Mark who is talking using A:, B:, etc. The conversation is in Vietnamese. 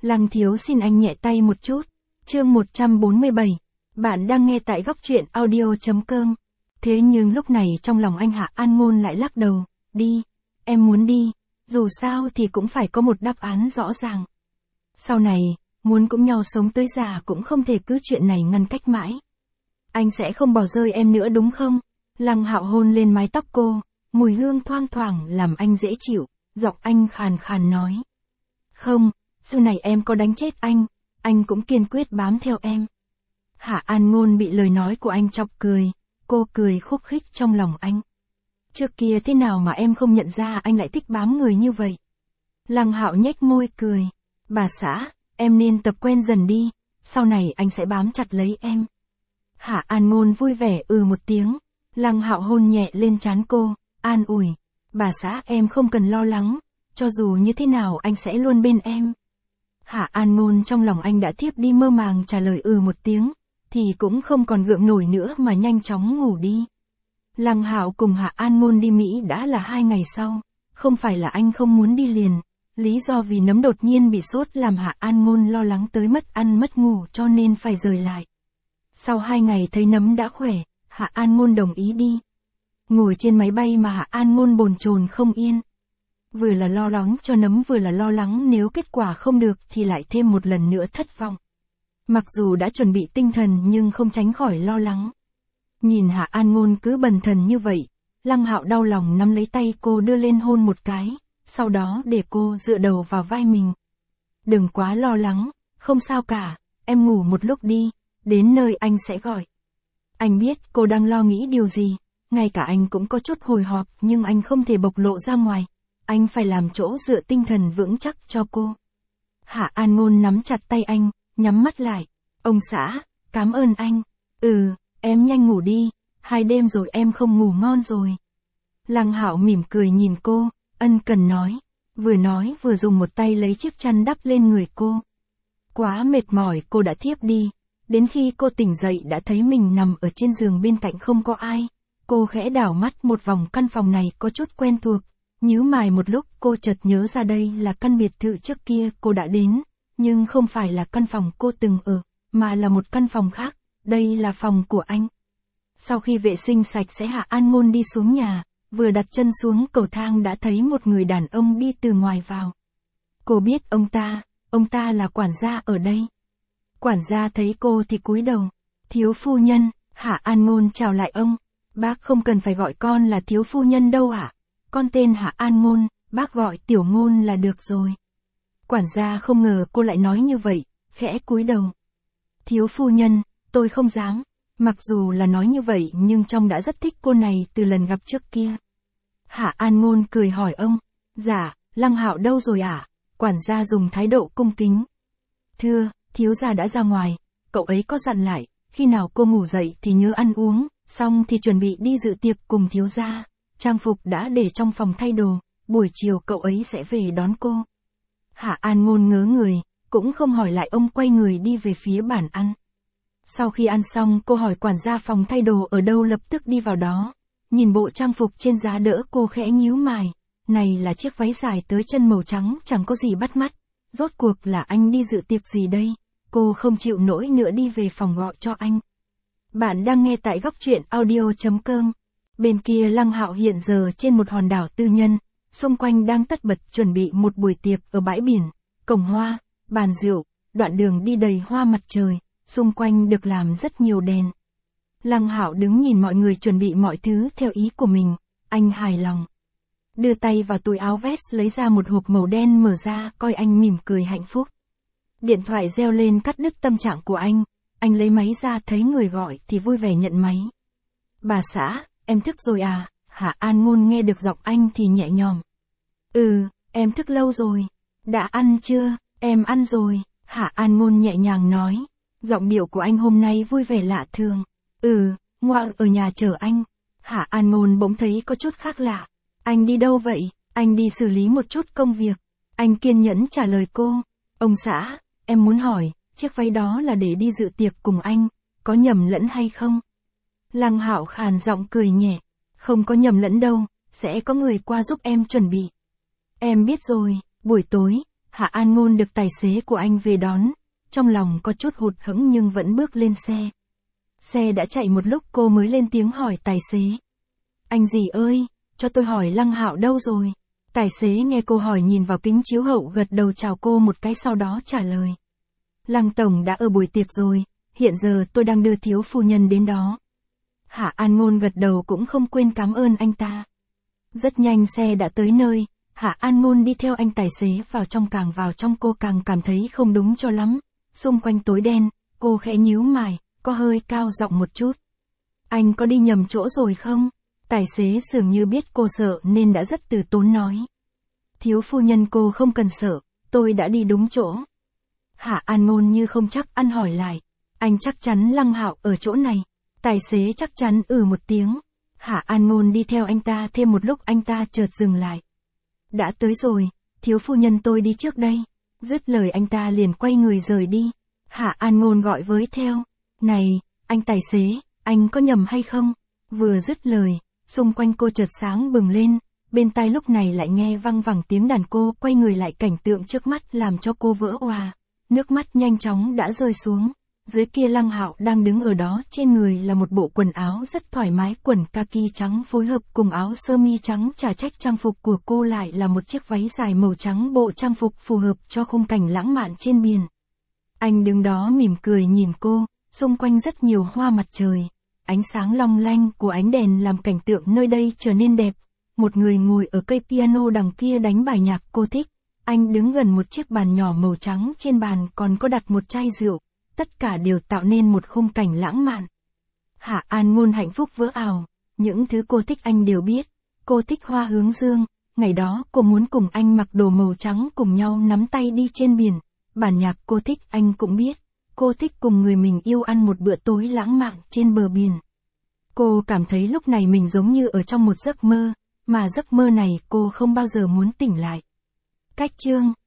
A: Lăng thiếu xin anh nhẹ tay một chút. Chương 147. Bạn đang nghe tại góc truyện audio.com. Thế nhưng lúc này trong lòng anh Hạ An Ngôn lại lắc đầu. Đi, em muốn đi. Dù sao thì cũng phải có một đáp án rõ ràng. Sau này, muốn cũng nhau sống tới già cũng không thể cứ chuyện này ngăn cách mãi. Anh sẽ không bỏ rơi em nữa đúng không? Lăng Hạo hôn lên mái tóc cô, mùi hương thoang thoảng làm anh dễ chịu, giọng anh khàn khàn nói. Không, sau này em có đánh chết anh cũng kiên quyết bám theo em. Hạ An Ngôn bị lời nói của anh chọc cười, cô cười khúc khích trong lòng anh. Trước kia thế nào mà em không nhận ra anh lại thích bám người như vậy? Lăng Hạo nhếch môi cười. Bà xã, em nên tập quen dần đi, sau này anh sẽ bám chặt lấy em. Hạ An Ngôn vui vẻ một tiếng. Lăng Hạo hôn nhẹ lên trán cô, an ủi. Bà xã em không cần lo lắng, cho dù như thế nào anh sẽ luôn bên em. Hạ An Ngôn trong lòng anh đã thiếp đi mơ màng trả lời một tiếng, thì cũng không còn gượng nổi nữa mà nhanh chóng ngủ đi. Lăng Hạo cùng Hạ An Ngôn đi Mỹ đã là 2 ngày sau, không phải là anh không muốn đi liền, lý do vì nấm đột nhiên bị sốt làm Hạ An Ngôn lo lắng tới mất ăn mất ngủ cho nên phải rời lại. Sau 2 ngày thấy nấm đã khỏe, Hạ An Ngôn đồng ý đi. Ngồi trên máy bay mà Hạ An Ngôn bồn chồn không yên. Vừa là lo lắng cho nấm vừa là lo lắng nếu kết quả không được thì lại thêm một lần nữa thất vọng. Mặc dù đã chuẩn bị tinh thần nhưng không tránh khỏi lo lắng. Nhìn Hạ An Ngôn cứ bần thần như vậy, Lăng Hạo đau lòng nắm lấy tay cô đưa lên hôn một cái, sau đó để cô dựa đầu vào vai mình. Đừng quá lo lắng, không sao cả, em ngủ một lúc đi, đến nơi anh sẽ gọi. Anh biết cô đang lo nghĩ điều gì, ngay cả anh cũng có chút hồi hộp nhưng anh không thể bộc lộ ra ngoài. Anh phải làm chỗ dựa tinh thần vững chắc cho cô. Hạ An Ngôn nắm chặt tay anh, nhắm mắt lại. Ông xã, cảm ơn anh. Em nhanh ngủ đi, 2 đêm rồi em không ngủ ngon rồi. Lăng Hạo mỉm cười nhìn cô, ân cần nói vừa dùng một tay lấy chiếc chăn đắp lên người cô. Quá mệt mỏi cô đã thiếp đi, đến khi cô tỉnh dậy đã thấy mình nằm ở trên giường bên cạnh không có ai. Cô khẽ đảo mắt một vòng căn phòng này có chút quen thuộc. Nhíu mày một lúc cô chợt nhớ ra đây là căn biệt thự trước kia cô đã đến, nhưng không phải là căn phòng cô từng ở, mà là một căn phòng khác, đây là phòng của anh. Sau khi vệ sinh sạch sẽ Hạ An Ngôn đi xuống nhà, vừa đặt chân xuống cầu thang đã thấy một người đàn ông đi từ ngoài vào. Cô biết ông ta là quản gia ở đây. Quản gia thấy cô thì cúi đầu. Thiếu phu nhân, Hạ An Ngôn chào lại ông. Bác không cần phải gọi con là thiếu phu nhân đâu ạ. Con tên Hạ An Ngôn, bác gọi Tiểu Ngôn là được rồi. Quản gia không ngờ cô lại nói như vậy, khẽ cúi đầu. Thiếu phu nhân, tôi không dám. Mặc dù là nói như vậy nhưng trong đã rất thích cô này từ lần gặp trước kia. Hạ An Ngôn cười hỏi ông. Dạ, Lăng Hạo đâu rồi ạ? Quản gia dùng thái độ cung kính. Thưa, thiếu gia đã ra ngoài, cậu ấy có dặn lại, khi nào cô ngủ dậy thì nhớ ăn uống, xong thì chuẩn bị đi dự tiệc cùng thiếu gia. Trang phục đã để trong phòng thay đồ, buổi chiều cậu ấy sẽ về đón cô. Hạ An Ngôn ngớ người, cũng không hỏi lại ông quay người đi về phía bàn ăn. Sau khi ăn xong cô hỏi quản gia phòng thay đồ ở đâu lập tức đi vào đó. Nhìn bộ trang phục trên giá đỡ cô khẽ nhíu mày. Này là chiếc váy dài tới chân màu trắng chẳng có gì bắt mắt. Rốt cuộc là anh đi dự tiệc gì đây? Cô không chịu nổi nữa đi về phòng gọi cho anh. Bạn đang nghe tại góc truyện audio.com. Bên kia Lăng Hạo hiện giờ trên một hòn đảo tư nhân, xung quanh đang tất bật chuẩn bị một buổi tiệc ở bãi biển, cổng hoa, bàn rượu, đoạn đường đi đầy hoa mặt trời, xung quanh được làm rất nhiều đèn. Lăng Hạo đứng nhìn mọi người chuẩn bị mọi thứ theo ý của mình, anh hài lòng. Đưa tay vào túi áo vest lấy ra một hộp màu đen mở ra coi anh mỉm cười hạnh phúc. Điện thoại reo lên cắt đứt tâm trạng của anh lấy máy ra thấy người gọi thì vui vẻ nhận máy. Bà xã, em thức rồi à? Hạ An Ngôn nghe được giọng anh thì nhẹ nhõm. Em thức lâu rồi. Đã ăn chưa? Em ăn rồi. Hạ An Ngôn nhẹ nhàng nói. Giọng điệu của anh hôm nay vui vẻ lạ thường. Ngoan ở nhà chờ anh. Hạ An Ngôn bỗng thấy có chút khác lạ. Anh đi đâu vậy? Anh đi xử lý một chút công việc. Anh kiên nhẫn trả lời cô. Ông xã, em muốn hỏi, chiếc váy đó là để đi dự tiệc cùng anh, có nhầm lẫn hay không? Lăng Hạo khàn giọng cười nhẹ. Không có nhầm lẫn đâu, sẽ có người qua giúp em chuẩn bị. Em biết rồi, buổi tối, Hạ An Ngôn được tài xế của anh về đón, trong lòng có chút hụt hẫng nhưng vẫn bước lên xe. Xe đã chạy một lúc cô mới lên tiếng hỏi tài xế. Anh gì ơi, cho tôi hỏi Lăng Hạo đâu rồi? Tài xế nghe cô hỏi nhìn vào kính chiếu hậu gật đầu chào cô một cái sau đó trả lời. Lăng tổng đã ở buổi tiệc rồi, hiện giờ tôi đang đưa thiếu phu nhân đến đó. Hạ An Ngôn gật đầu cũng không quên cảm ơn anh ta. Rất nhanh xe đã tới nơi, Hạ An Ngôn đi theo anh tài xế càng vào trong cô càng cảm thấy không đúng cho lắm. Xung quanh tối đen, cô khẽ nhíu mày, có hơi cao giọng một chút. Anh có đi nhầm chỗ rồi không? Tài xế dường như biết cô sợ nên đã rất từ tốn nói. Thiếu phu nhân cô không cần sợ, tôi đã đi đúng chỗ. Hạ An Ngôn như không chắc ăn hỏi lại. Anh chắc chắn Lăng Hạo ở chỗ này. Tài xế chắc chắn một tiếng. Hạ An Ngôn đi theo anh ta thêm một lúc anh ta chợt dừng lại. Đã tới rồi, thiếu phu nhân tôi đi trước đây. Dứt lời anh ta liền quay người rời đi. Hạ An Ngôn gọi với theo. Này, anh tài xế, anh có nhầm hay không? Vừa dứt lời, xung quanh cô chợt sáng bừng lên, bên tai lúc này lại nghe văng vẳng tiếng đàn cô quay người lại cảnh tượng trước mắt làm cho cô vỡ òa. Nước mắt nhanh chóng đã rơi xuống. Dưới kia Lăng Hạo đang đứng ở đó, trên người là một bộ quần áo rất thoải mái, quần kaki trắng phối hợp cùng áo sơ mi trắng, chả trách trang phục của cô lại là một chiếc váy dài màu trắng, bộ trang phục phù hợp cho khung cảnh lãng mạn trên biển. Anh đứng đó mỉm cười nhìn cô, xung quanh rất nhiều hoa mặt trời. Ánh sáng long lanh của ánh đèn làm cảnh tượng nơi đây trở nên đẹp. Một người ngồi ở cây piano đằng kia đánh bài nhạc cô thích. Anh đứng gần một chiếc bàn nhỏ màu trắng, trên bàn còn có đặt một chai rượu. Tất cả đều tạo nên một khung cảnh lãng mạn. Hạ An Ngôn hạnh phúc vỡ ào, những thứ cô thích anh đều biết. Cô thích hoa hướng dương, ngày đó cô muốn cùng anh mặc đồ màu trắng cùng nhau nắm tay đi trên biển. Bản nhạc cô thích anh cũng biết. Cô thích cùng người mình yêu ăn một bữa tối lãng mạn trên bờ biển. Cô cảm thấy lúc này mình giống như ở trong một giấc mơ, mà giấc mơ này cô không bao giờ muốn tỉnh lại. Cách chương